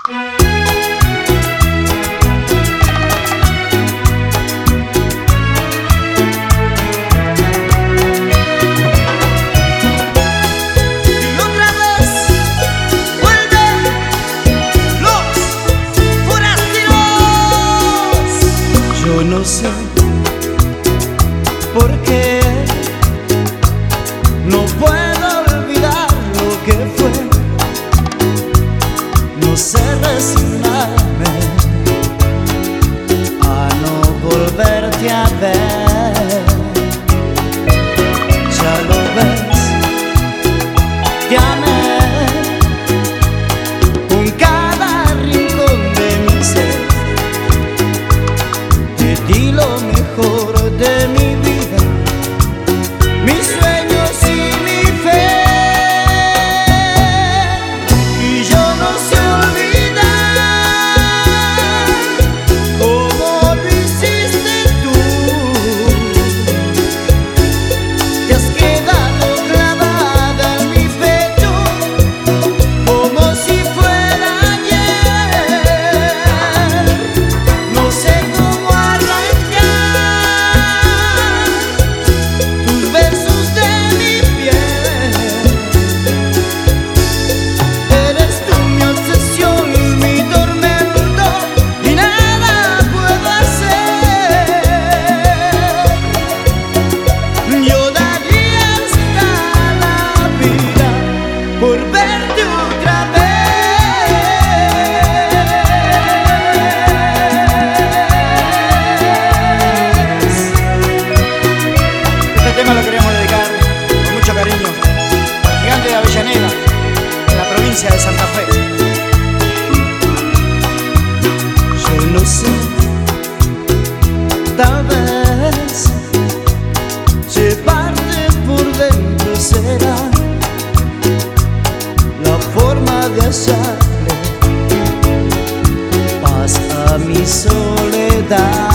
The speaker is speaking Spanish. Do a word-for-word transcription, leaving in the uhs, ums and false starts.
Yo no sé por qué no puedo olvidar lo que fue. No sé resignarme a no volverte a ver. Ya lo ves, te amé con cada rincón de mi ser. Te di lo mejor de mi vida, mis sueños y mi fe. Y yo no sé olvidar cómo lo hiciste tú. Te has quedado clavada en mi pecho como si fuera ayer. No sé cómo tus besos de mi piel. Eres tú mi obsesión, mi tormento, y nada puedo hacer. Yo daría hasta la vida por verte otra vez. Este tema lo queremos dedicar con mucho cariño al gigante de Avellaneda, en la provincia de Santa Fe. Yo no sé, tal vez llevarte por dentro será la forma de hacerle paz a mi soledad.